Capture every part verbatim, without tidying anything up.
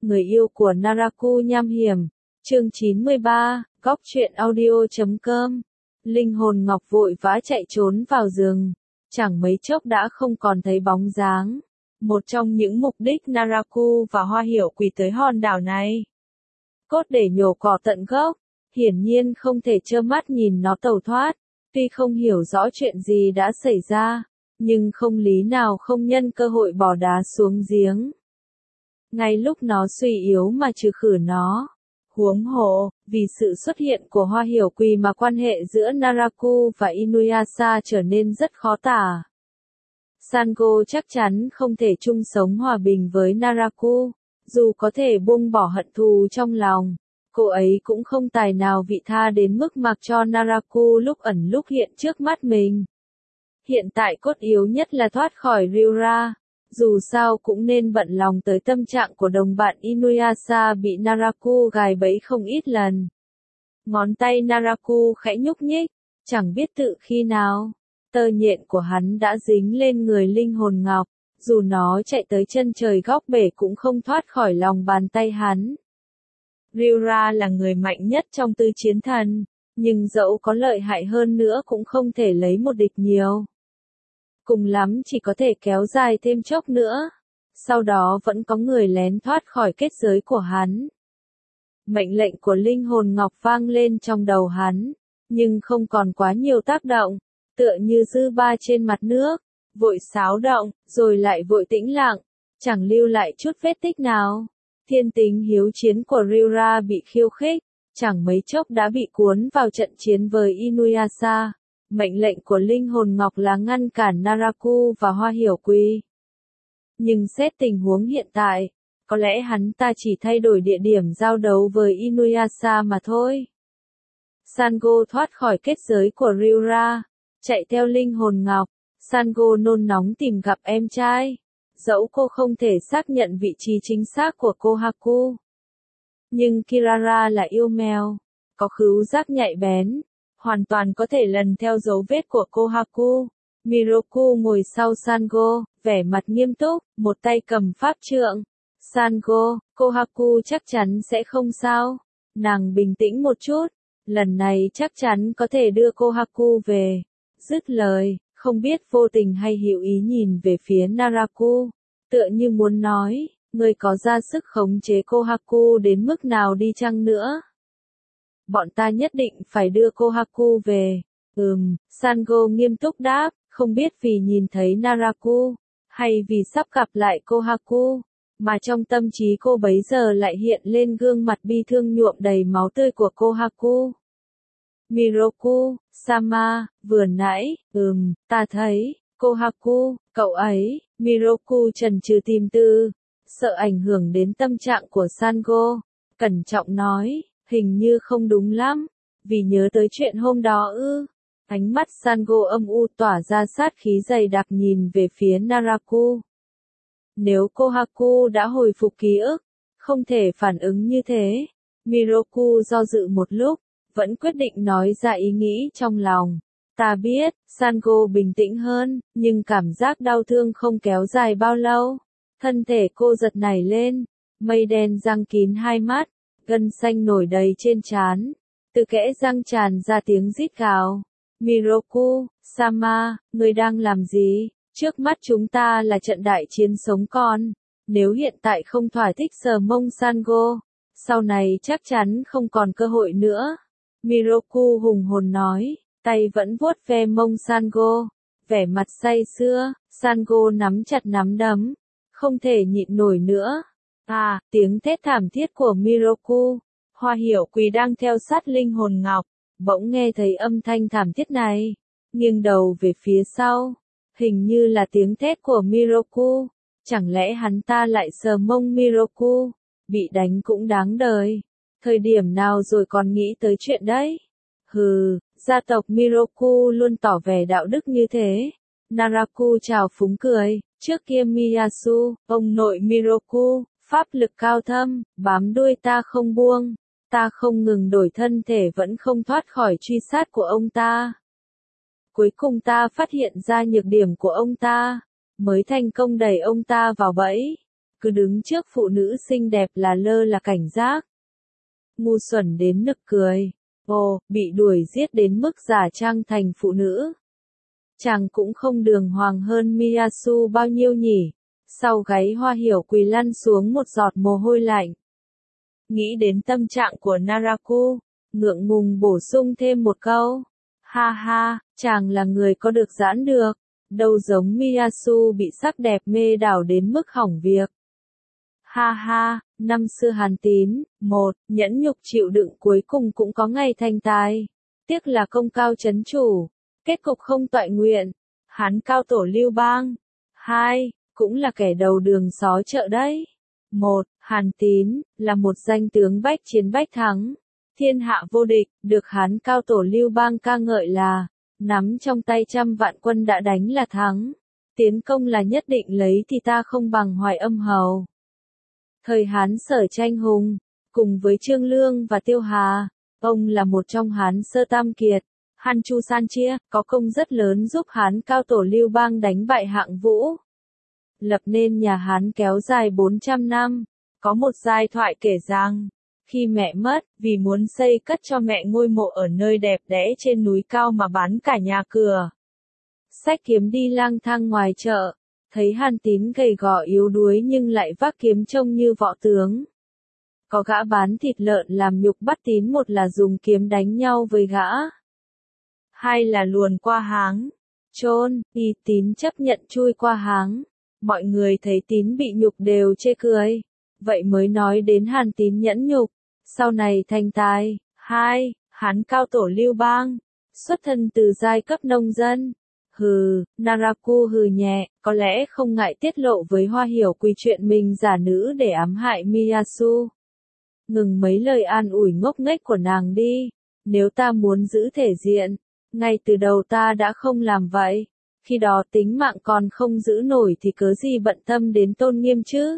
người yêu của Naraku nham hiểm, chương chín mươi ba, góc truyện audio chấm com. Linh hồn ngọc vội vã chạy trốn vào rừng, chẳng mấy chốc đã không còn thấy bóng dáng. Một trong những mục đích Naraku và Hoa Hiểu Quỳ tới hòn đảo này, cốt để nhổ cỏ tận gốc, hiển nhiên không thể trơ mắt nhìn nó tẩu thoát. Tuy không hiểu rõ chuyện gì đã xảy ra, nhưng không lý nào không nhân cơ hội bỏ đá xuống giếng. Ngay lúc nó suy yếu mà trừ khử nó. Huống hồ, vì sự xuất hiện của Hoa Hiểu Quỳ mà quan hệ giữa Naraku và Inuyasha trở nên rất khó tả. Sango chắc chắn không thể chung sống hòa bình với Naraku, dù có thể buông bỏ hận thù trong lòng. Cô ấy cũng không tài nào vị tha đến mức mặc cho Naraku lúc ẩn lúc hiện trước mắt mình. Hiện tại cốt yếu nhất là thoát khỏi Ryura, dù sao cũng nên bận lòng tới tâm trạng của đồng bạn Inuyasha bị Naraku gài bẫy không ít lần. Ngón tay Naraku khẽ nhúc nhích, chẳng biết tự khi nào, tơ nhện của hắn đã dính lên người linh hồn ngọc, dù nó chạy tới chân trời góc bể cũng không thoát khỏi lòng bàn tay hắn. Ryura là người mạnh nhất trong tứ chiến thần, nhưng dẫu có lợi hại hơn nữa cũng không thể lấy một địch nhiều. Cùng lắm chỉ có thể kéo dài thêm chốc nữa, sau đó vẫn có người lén thoát khỏi kết giới của hắn. Mệnh lệnh của linh hồn ngọc vang lên trong đầu hắn, nhưng không còn quá nhiều tác động, tựa như dư ba trên mặt nước, vội xáo động, rồi lại vội tĩnh lặng, chẳng lưu lại chút vết tích nào. Thiên tính hiếu chiến của Ryura bị khiêu khích, chẳng mấy chốc đã bị cuốn vào trận chiến với Inuyasha. Mệnh lệnh của linh hồn ngọc là ngăn cản Naraku và Hoa Hiểu Quỳ. Nhưng xét tình huống hiện tại, có lẽ hắn ta chỉ thay đổi địa điểm giao đấu với Inuyasha mà thôi. Sango thoát khỏi kết giới của Ryura, chạy theo linh hồn ngọc. Sango nôn nóng tìm gặp em trai. Dẫu cô không thể xác nhận vị trí chính xác của Kohaku, nhưng Kirara là yêu mèo, có khứu giác nhạy bén, hoàn toàn có thể lần theo dấu vết của Kohaku. Miroku ngồi sau Sango, vẻ mặt nghiêm túc, một tay cầm pháp trượng. Sango, Kohaku chắc chắn sẽ không sao. Nàng bình tĩnh một chút, lần này chắc chắn có thể đưa Kohaku về. Dứt lời, không biết vô tình hay hữu ý nhìn về phía Naraku, tựa như muốn nói, người có ra sức khống chế Kohaku đến mức nào đi chăng nữa. Bọn ta nhất định phải đưa Kohaku về. Ừm, Sango nghiêm túc đáp, không biết vì nhìn thấy Naraku, hay vì sắp gặp lại Kohaku, mà trong tâm trí cô bấy giờ lại hiện lên gương mặt bi thương nhuộm đầy máu tươi của Kohaku. Miroku, Sama, vừa nãy, ừm, ta thấy, Kohaku, cậu ấy. Miroku chần chừ tìm tư, sợ ảnh hưởng đến tâm trạng của Sango, cẩn trọng nói, hình như không đúng lắm, vì nhớ tới chuyện hôm đó ư. Ánh mắt Sango âm u tỏa ra sát khí dày đặc nhìn về phía Naraku. Nếu Kohaku đã hồi phục ký ức, không thể phản ứng như thế. Miroku do dự một lúc, vẫn quyết định nói ra ý nghĩ trong lòng. Ta biết, Sango bình tĩnh hơn, nhưng cảm giác đau thương không kéo dài bao lâu. Thân thể cô giật nảy lên, mây đen giăng kín hai mắt, gân xanh nổi đầy trên trán. Từ kẽ răng tràn ra tiếng rít gào. Miroku, Sama, người đang làm gì? Trước mắt chúng ta là trận đại chiến sống còn. Nếu hiện tại không thỏa thích sờ mông Sango, sau này chắc chắn không còn cơ hội nữa. Miroku hùng hồn nói, tay vẫn vuốt ve mông Sango, vẻ mặt say sưa. Sango nắm chặt nắm đấm, không thể nhịn nổi nữa. À, tiếng thét thảm thiết của Miroku. Hoa Hiểu Quỳ đang theo sát linh hồn ngọc, bỗng nghe thấy âm thanh thảm thiết này, nghiêng đầu về phía sau, hình như là tiếng thét của Miroku. Chẳng lẽ hắn ta lại sờ mông Miroku? Bị đánh cũng đáng đời. Thời điểm nào rồi còn nghĩ tới chuyện đấy? Hừ, gia tộc Miroku luôn tỏ vẻ đạo đức như thế. Naraku trào phúng cười, trước kia Miyasu, ông nội Miroku, pháp lực cao thâm, bám đuôi ta không buông. Ta không ngừng đổi thân thể vẫn không thoát khỏi truy sát của ông ta. Cuối cùng ta phát hiện ra nhược điểm của ông ta, mới thành công đẩy ông ta vào bẫy. cứ đứng trước phụ nữ xinh đẹp là lơ là cảnh giác. Ngu xuẩn đến nực cười. Ồ, bị đuổi giết đến mức giả trang thành phụ nữ. Chàng cũng không đường hoàng hơn Miyasu bao nhiêu nhỉ. Sau gáy Hoa Hiểu Quỳ lăn xuống một giọt mồ hôi lạnh. Nghĩ đến tâm trạng của Naraku, ngượng ngùng bổ sung thêm một câu. Ha ha, chàng là người có được giãn được, đâu giống Miyasu bị sắc đẹp mê đảo đến mức hỏng việc. Ha ha, năm xưa Hàn Tín, một, nhẫn nhục chịu đựng cuối cùng cũng có ngày thành tài. Tiếc là công cao chấn chủ, kết cục không toại nguyện. Hán cao tổ Lưu Bang. Hai, cũng là kẻ đầu đường xó chợ đấy. Một, Hàn Tín, là một danh tướng bách chiến bách thắng. Thiên hạ vô địch, được Hán cao tổ Lưu Bang ca ngợi là, nắm trong tay trăm vạn quân đã đánh là thắng. Tiến công là nhất định lấy thì ta không bằng Hoài Âm Hầu. Thời Hán Sở Tranh Hùng, cùng với Trương Lương và Tiêu Hà, ông là một trong Hán Sơ Tam Kiệt. Hàn Chu San Chia, có công rất lớn giúp Hán cao tổ Lưu Bang đánh bại Hạng Vũ. Lập nên nhà Hán kéo dài bốn trăm năm. Có một giai thoại kể rằng, khi mẹ mất, vì muốn xây cất cho mẹ ngôi mộ ở nơi đẹp đẽ trên núi cao mà bán cả nhà cửa. Xách kiếm đi lang thang ngoài chợ, thấy Hàn Tín gầy gò yếu đuối nhưng lại vác kiếm trông như võ tướng. Có gã bán thịt lợn làm nhục bắt Tín, một là dùng kiếm đánh nhau với gã, hai là luồn qua háng, chôn, y Tín chấp nhận chui qua háng. Mọi người thấy Tín bị nhục đều chê cười, vậy mới nói đến Hàn Tín nhẫn nhục, sau này thành tài. Hai, Hán cao tổ Lưu Bang, xuất thân từ giai cấp nông dân. Hừ, Naraku hừ nhẹ, có lẽ không ngại tiết lộ với Hoa Hiểu Quỳ chuyện mình giả nữ để ám hại Miyasu. Ngừng mấy lời an ủi ngốc nghếch của nàng đi, nếu ta muốn giữ thể diện, ngay từ đầu ta đã không làm vậy. Khi đó tính mạng còn không giữ nổi thì cớ gì bận tâm đến tôn nghiêm chứ?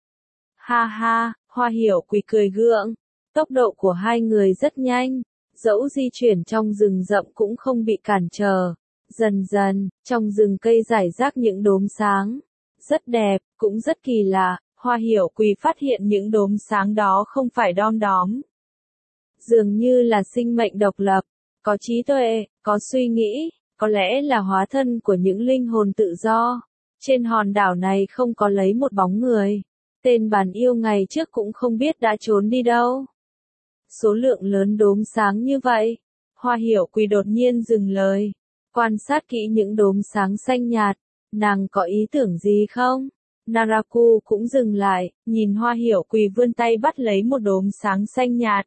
Ha ha, Hoa Hiểu Quỳ cười gượng. Tốc độ của hai người rất nhanh, dẫu di chuyển trong rừng rậm cũng không bị cản trở. Dần dần, trong rừng cây rải rác những đốm sáng. Rất đẹp, cũng rất kỳ lạ, Hoa Hiểu Quỳ phát hiện những đốm sáng đó không phải đom đóm. Dường như là sinh mệnh độc lập, có trí tuệ, có suy nghĩ. Có lẽ là hóa thân của những linh hồn tự do. Trên hòn đảo này không có lấy một bóng người. Tên bản yêu ngày trước cũng không biết đã trốn đi đâu. Số lượng lớn đốm sáng như vậy. Hoa Hiểu Quỳ đột nhiên dừng lời. Quan sát kỹ những đốm sáng xanh nhạt. Nàng có ý tưởng gì không? Naraku cũng dừng lại, nhìn Hoa Hiểu Quỳ vươn tay bắt lấy một đốm sáng xanh nhạt.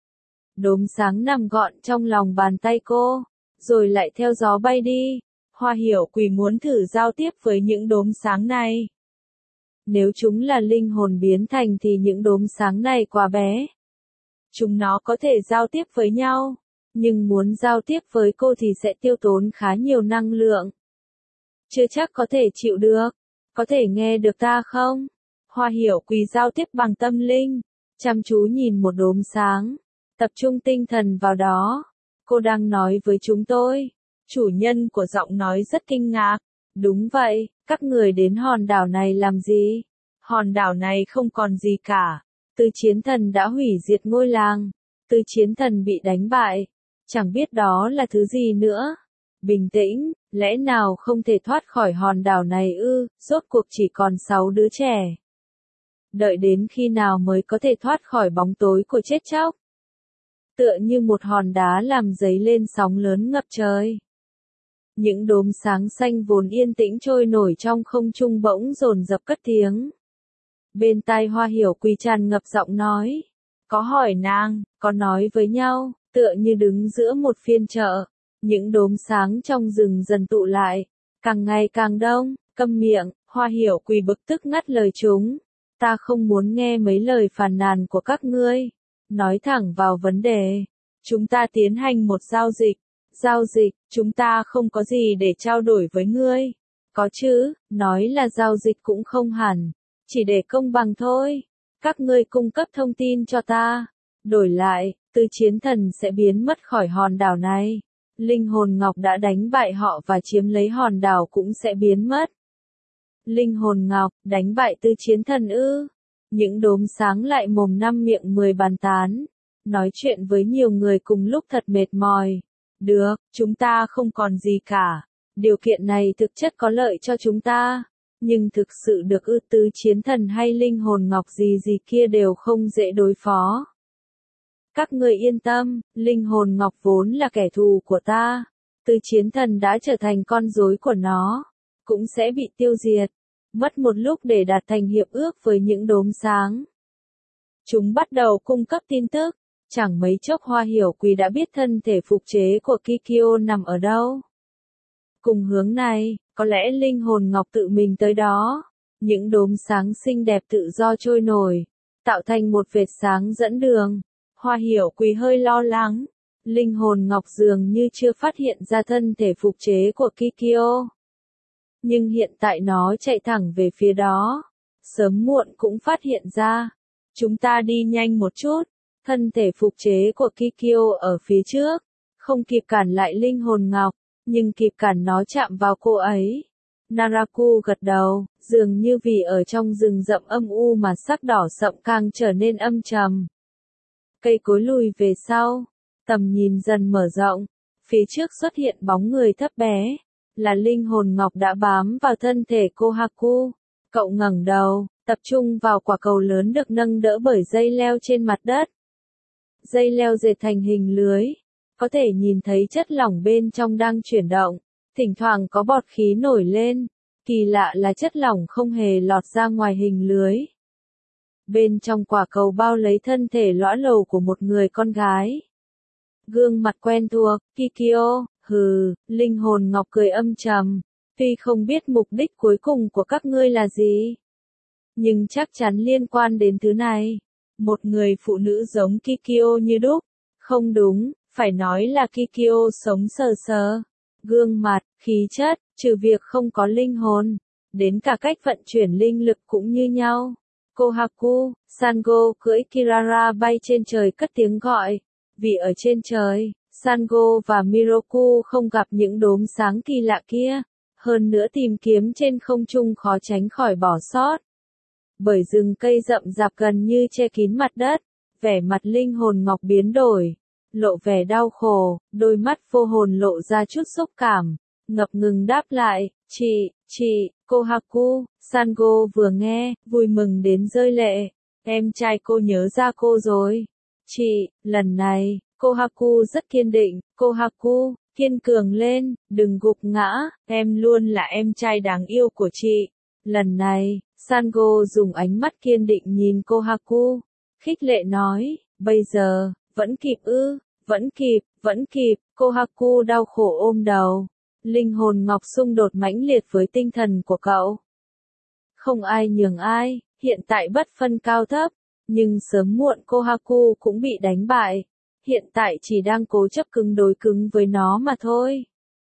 Đốm sáng nằm gọn trong lòng bàn tay cô, rồi lại theo gió bay đi. Hoa Hiểu Quỳ muốn thử giao tiếp với những đốm sáng này. Nếu chúng là linh hồn biến thành thì những đốm sáng này quá bé. Chúng nó có thể giao tiếp với nhau, nhưng muốn giao tiếp với cô thì sẽ tiêu tốn khá nhiều năng lượng. Chưa chắc có thể chịu được. Có thể nghe được ta không? Hoa Hiểu Quỳ giao tiếp bằng tâm linh, chăm chú nhìn một đốm sáng, tập trung tinh thần vào đó. Cô đang nói với chúng tôi. Chủ nhân của giọng nói rất kinh ngạc. Đúng vậy, các người đến hòn đảo này làm gì? Hòn đảo này không còn gì cả. Từ chiến thần đã hủy diệt ngôi làng. Từ chiến thần bị đánh bại. Chẳng biết đó là thứ gì nữa. Bình tĩnh, lẽ nào không thể thoát khỏi hòn đảo này ư? Rốt cuộc chỉ còn sáu đứa trẻ. Đợi đến khi nào mới có thể thoát khỏi bóng tối của chết chóc? Tựa như một hòn đá làm dấy lên sóng lớn ngập trời. Những đốm sáng xanh vốn yên tĩnh trôi nổi trong không trung bỗng dồn dập cất tiếng. Bên tai Hoa Hiểu Quỳ tràn ngập giọng nói. Có hỏi nàng, có nói với nhau, tựa như đứng giữa một phiên chợ. Những đốm sáng trong rừng dần tụ lại, càng ngày càng đông. Câm miệng, Hoa Hiểu Quỳ bực tức ngắt lời chúng. Ta không muốn nghe mấy lời phàn nàn của các ngươi. Nói thẳng vào vấn đề. Chúng ta tiến hành một giao dịch. Giao dịch, chúng ta không có gì để trao đổi với ngươi. Có chứ, nói là giao dịch cũng không hẳn. Chỉ để công bằng thôi. Các ngươi cung cấp thông tin cho ta. Đổi lại, Từ Chiến Thần sẽ biến mất khỏi hòn đảo này. Linh hồn ngọc đã đánh bại họ và chiếm lấy hòn đảo cũng sẽ biến mất. Linh hồn ngọc, đánh bại Tư Chiến Thần ư? Những đốm sáng lại mồm năm miệng mười bàn tán. Nói chuyện với nhiều người cùng lúc thật mệt mỏi. Được, chúng ta không còn gì cả. Điều kiện này thực chất có lợi cho chúng ta. Nhưng thực sự được ư? Tứ Chiến Thần hay linh hồn ngọc gì gì kia đều không dễ đối phó. Các người yên tâm, linh hồn ngọc vốn là kẻ thù của ta. Tứ Chiến Thần đã trở thành con rối của nó. Cũng sẽ bị tiêu diệt. Mất một lúc để đạt thành hiệp ước với những đốm sáng. Chúng bắt đầu cung cấp tin tức. Chẳng mấy chốc Hoa Hiểu Quỳ đã biết thân thể phục chế của Kikyo nằm ở đâu. Cùng hướng này, có lẽ linh hồn ngọc tự mình tới đó. Những đốm sáng xinh đẹp tự do trôi nổi, tạo thành một vệt sáng dẫn đường. Hoa Hiểu Quỳ hơi lo lắng. Linh hồn ngọc dường như chưa phát hiện ra thân thể phục chế của Kikyo. Nhưng hiện tại nó chạy thẳng về phía đó. Sớm muộn cũng phát hiện ra. Chúng ta đi nhanh một chút. Thân thể phục chế của Kikyo ở phía trước. Không kịp cản lại linh hồn ngọc. Nhưng kịp cản nó chạm vào cô ấy. Naraku gật đầu. Dường như vì ở trong rừng rậm âm u mà sắc đỏ sậm càng trở nên âm trầm. Cây cối lùi về sau. Tầm nhìn dần mở rộng. Phía trước xuất hiện bóng người thấp bé. Là linh hồn ngọc đã bám vào thân thể Kohaku. Cậu ngẩng đầu, tập trung vào quả cầu lớn được nâng đỡ bởi dây leo trên mặt đất. Dây leo dệt thành hình lưới. Có thể nhìn thấy chất lỏng bên trong đang chuyển động. Thỉnh thoảng có bọt khí nổi lên. Kỳ lạ là chất lỏng không hề lọt ra ngoài hình lưới. Bên trong quả cầu bao lấy thân thể lõa lồ của một người con gái. Gương mặt quen thuộc, Kikyo, hừ, linh hồn ngọc cười âm trầm. Tuy không biết mục đích cuối cùng của các ngươi là gì. Nhưng chắc chắn liên quan đến thứ này. Một người phụ nữ giống Kikyo như đúc. Không đúng, phải nói là Kikyo sống sờ sờ. Gương mặt, khí chất, trừ việc không có linh hồn. Đến cả cách vận chuyển linh lực cũng như nhau. Kohaku, Sango cưỡi Kirara bay trên trời cất tiếng gọi. Vì ở trên trời, Sango và Miroku không gặp những đốm sáng kỳ lạ kia. Hơn nữa tìm kiếm trên không trung khó tránh khỏi bỏ sót. Bởi rừng cây rậm rạp gần như che kín mặt đất, vẻ mặt linh hồn ngọc biến đổi, lộ vẻ đau khổ, đôi mắt vô hồn lộ ra chút xúc cảm, ngập ngừng đáp lại, chị, chị, Kohaku. Sango vừa nghe, vui mừng đến rơi lệ, em trai cô nhớ ra cô rồi. Chị, lần này, Kohaku rất kiên định, Kohaku, kiên cường lên, đừng gục ngã, em luôn là em trai đáng yêu của chị. Lần này, Sango dùng ánh mắt kiên định nhìn Kohaku, khích lệ nói, bây giờ, vẫn kịp ư, vẫn kịp, vẫn kịp, Kohaku đau khổ ôm đầu. Linh hồn ngọc xung đột mãnh liệt với tinh thần của cậu. Không ai nhường ai, hiện tại bất phân cao thấp, nhưng sớm muộn Kohaku cũng bị đánh bại. Hiện tại chỉ đang cố chấp cứng đối cứng với nó mà thôi.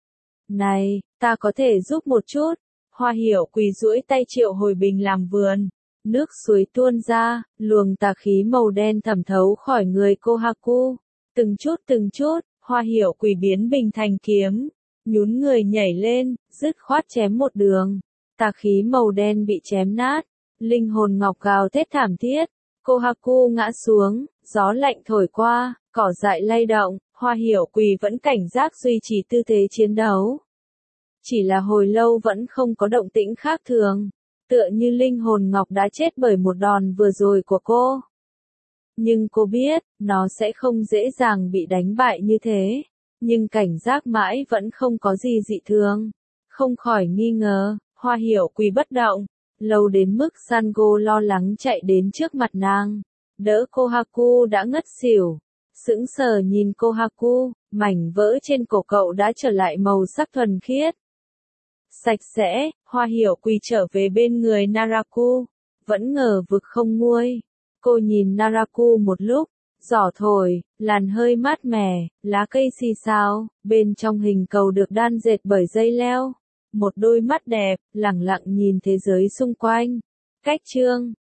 Này, ta có thể giúp một chút. Hoa Hiểu Quỳ duỗi tay triệu hồi bình làm vườn. Nước suối tuôn ra, luồng tà khí màu đen thẩm thấu khỏi người Kohaku. Từng chút từng chút, Hoa Hiểu Quỳ biến bình thành kiếm. Nhún người nhảy lên, dứt khoát chém một đường. Tà khí màu đen bị chém nát. Linh hồn ngọc gào thét thảm thiết. Kohaku ngã xuống, gió lạnh thổi qua, cỏ dại lay động, Hoa Hiểu Quỳ vẫn cảnh giác duy trì tư thế chiến đấu. Chỉ là hồi lâu vẫn không có động tĩnh khác thường, tựa như linh hồn ngọc đã chết bởi một đòn vừa rồi của cô. Nhưng cô biết, nó sẽ không dễ dàng bị đánh bại như thế, nhưng cảnh giác mãi vẫn không có gì dị thường. Không khỏi nghi ngờ, Hoa Hiểu Quỳ bất động, lâu đến mức Sango lo lắng chạy đến trước mặt nàng, đỡ Kohaku đã ngất xỉu. Sững sờ nhìn Kohaku, mảnh vỡ trên cổ cậu đã trở lại màu sắc thuần khiết. Sạch sẽ, Hoa Hiểu Quỳ trở về bên người Naraku, vẫn ngờ vực không nguôi. Cô nhìn Naraku một lúc, gió thổi, làn hơi mát mẻ, lá cây xì xào, bên trong hình cầu được đan dệt bởi dây leo. Một đôi mắt đẹp, lẳng lặng nhìn thế giới xung quanh. Cách chương